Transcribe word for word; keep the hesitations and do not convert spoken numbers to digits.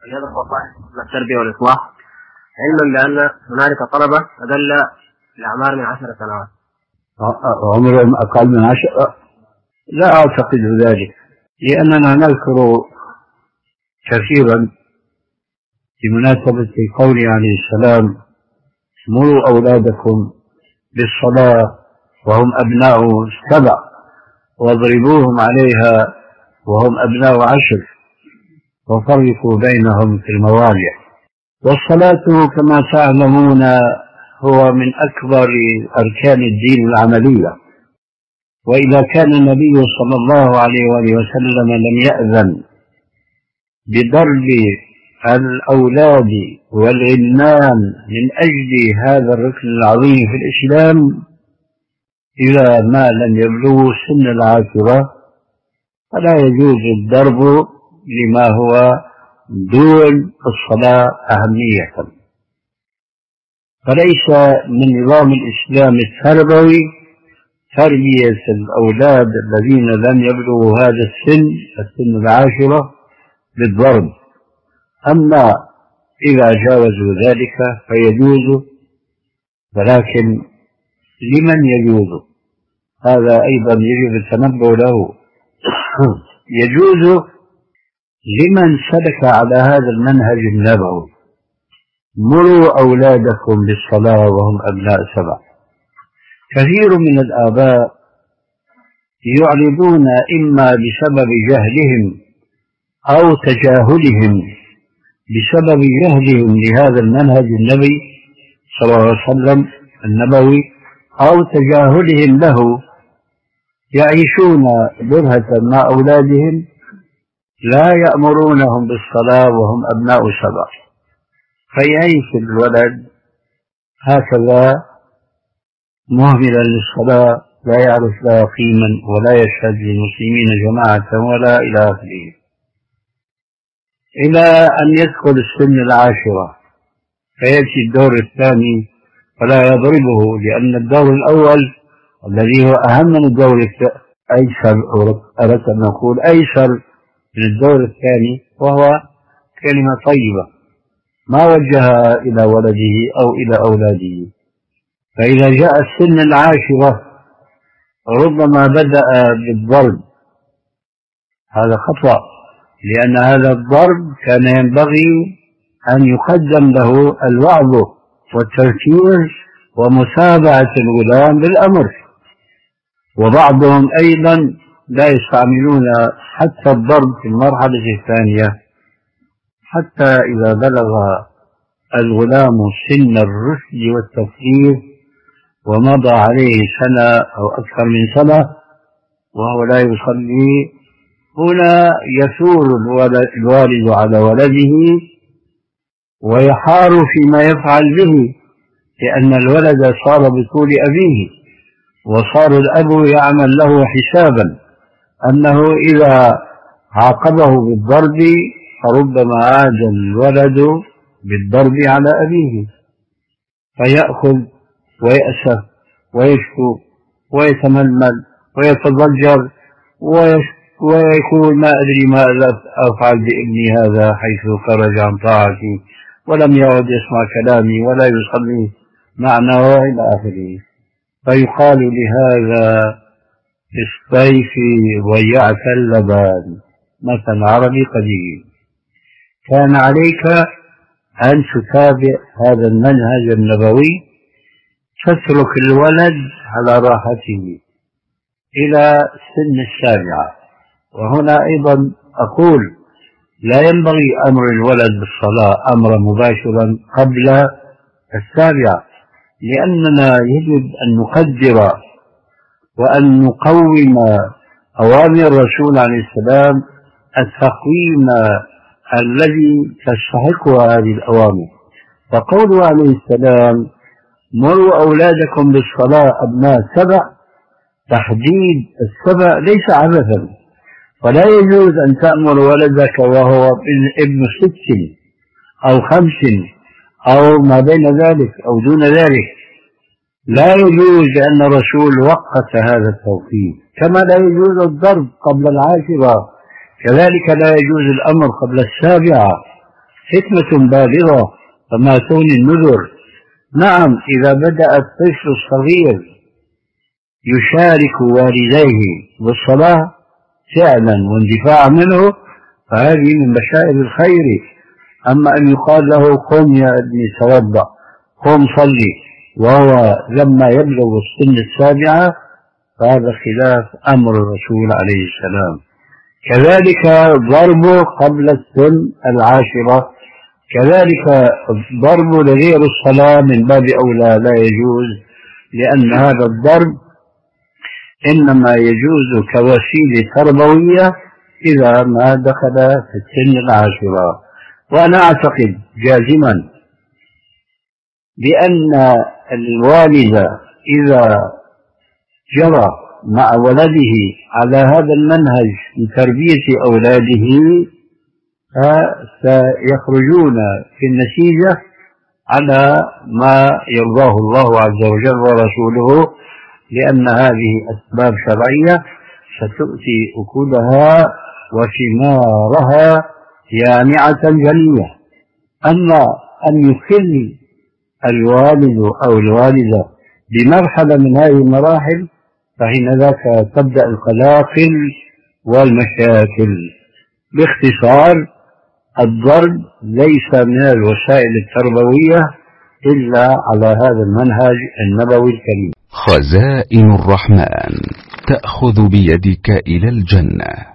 هذا الوظائف التربية والإصلاح، علما بأن هنالك طلبة أدل لأعمار من عشر سنوات. عمرهم أقل من عشر؟ لا أعتقد ذلك، لأننا نذكر كثيرا بمناسبة قوله عليه السلام: مروا أولادكم بالصلاة وهم أبناء سبع واضربوهم عليها وهم أبناء عشر وفرقوا بينهم في المضاجع. والصلاة كما تعلمون هو من أكبر أركان الدين العملية، وإذا كان النبي صلى الله عليه وآله وسلم لم يأذن بضرب الأولاد والغلمان من أجل هذا الركن العظيم في الإسلام إذا ما لم يبلغوا سن العاشرة، فلا يجوز الضرب لما هو دون الصلاة أهمية. فليس من نظام الإسلام التربوي تربية الأولاد الذين لم يبلغوا هذا السن السن العاشرة بالضرب، أما إذا جاوزوا ذلك فيجوز، ولكن لمن يجوز؟ هذا أيضا يجب التنبه له. يجوز لمن سلك على هذا المنهج النبوي: مروا أولادكم بالصلاة وهم أبناء سبع. كثير من الآباء يعرضون إما بسبب جهلهم أو تجاهلهم بسبب جهلهم لهذا المنهج النبي صلى الله عليه وسلم النبوي أو تجاهلهم له، يعيشون برهة مع أولادهم لا يأمرونهم بالصلاة وهم أبناء سبع، فيعيش الولد هكذا مهملا للصلاة، لا يعرف لها قيما ولا يشهد للمسلمين جماعة ولا إلى آخره، إلى أن يدخل السن العاشرة فيأتي الدور الثاني فلا يضربه، لأن الدور الأول الذي هو أهم من الدور أيسر، أردت أن نقول أيسر من الدور الثاني، وهو كلمة طيبة ما وجهها إلى ولده أو إلى أولاده. فإذا جاء السن العاشرة ربما بدأ بالضرب، هذا خطأ، لأن هذا الضرب كان ينبغي أن يقدم له الوعظ والتذكير ومتابعة الغلام بالأمر. وبعضهم أيضا لا يستعملون حتى الضرب في المرحلة الثانية، حتى إذا بلغ الغلام سن الرشد والتفكير ومضى عليه سنة أو أكثر من سنة وهو لا يصلي، هنا يثور الوالد على ولده ويحار فيما يفعل به، لأن الولد صار بطول أبيه، وصار الأب يعمل له حسابا أنه إذا عاقبه بالضرب فربما عاد الولد بالضرب على أبيه، فيأخذ ويأسف ويشكو ويتململ ويتضجر ويقول: ما أدري ما أفعل بابني هذا حيث خرج عن طاعتي ولم يعد يسمع كلامي ولا يصلي معنا وإلى آخره. فيقال لهذا: الصيف ضيعت اللبان، مثل عربي قديم. كان عليك أن تتابع هذا المنهج النبوي، تترك الولد على راحته إلى سن السابعة. وهنا أيضا أقول: لا ينبغي أمر الولد بالصلاة أمرا مباشرا قبل السابعة، لأننا يجب أن نقدر وأن نقوم أوامر الرسول عليه السلام التقويم الذي تستحقها هذه الأوامر. فقوله عليه السلام: مروا أولادكم بالصلاة أبناء سبع، تحديد السبع ليس عبثا، فلا يجوز أن تأمر ولدك وهو ابن ست أو خمس أو ما بين ذلك أو دون ذلك، لا يجوز، لأن الرسول وقت هذا التوقيت. كما لا يجوز الضرب قبل العاشرة، كذلك لا يجوز الأمر قبل السابعة، حكمة بالغة فما تغني النذر. نعم، إذا بدأ الطفل الصغير يشارك والديه بالصلاة فعلا واندفاعا منه فهذه من بشائر الخير. أما أن يقال له قم يا ابني توضأ، قم صلي، وهو لما يبلغ السن السابعة فهذا خلاف أمر الرسول عليه السلام. كذلك ضربه قبل السن العاشرة، كذلك ضربه لغير الصلاة من باب أولى لا يجوز، لأن هذا الضرب إنما يجوز كوسيلة تربوية إذا ما دخل في السن العاشرة. وأنا أعتقد جازما بأن الوالد إذا جرى مع ولده على هذا المنهج لتربية أولاده فسيخرجون في النتيجة على ما يرضاه الله عز وجل ورسوله، لأن هذه أسباب شرعية ستؤتي أكلها وثمارها جامعة جلية. أما أن يخل الوالد أو الوالدة بمرحلة من هذه المراحل فحين ذاك تبدأ القلاقل والمشاكل. باختصار، الضرب ليس من الوسائل التربوية إلا على هذا المنهج النبوي الكريم. خزائن الرحمن تأخذ بيدك إلى الجنة.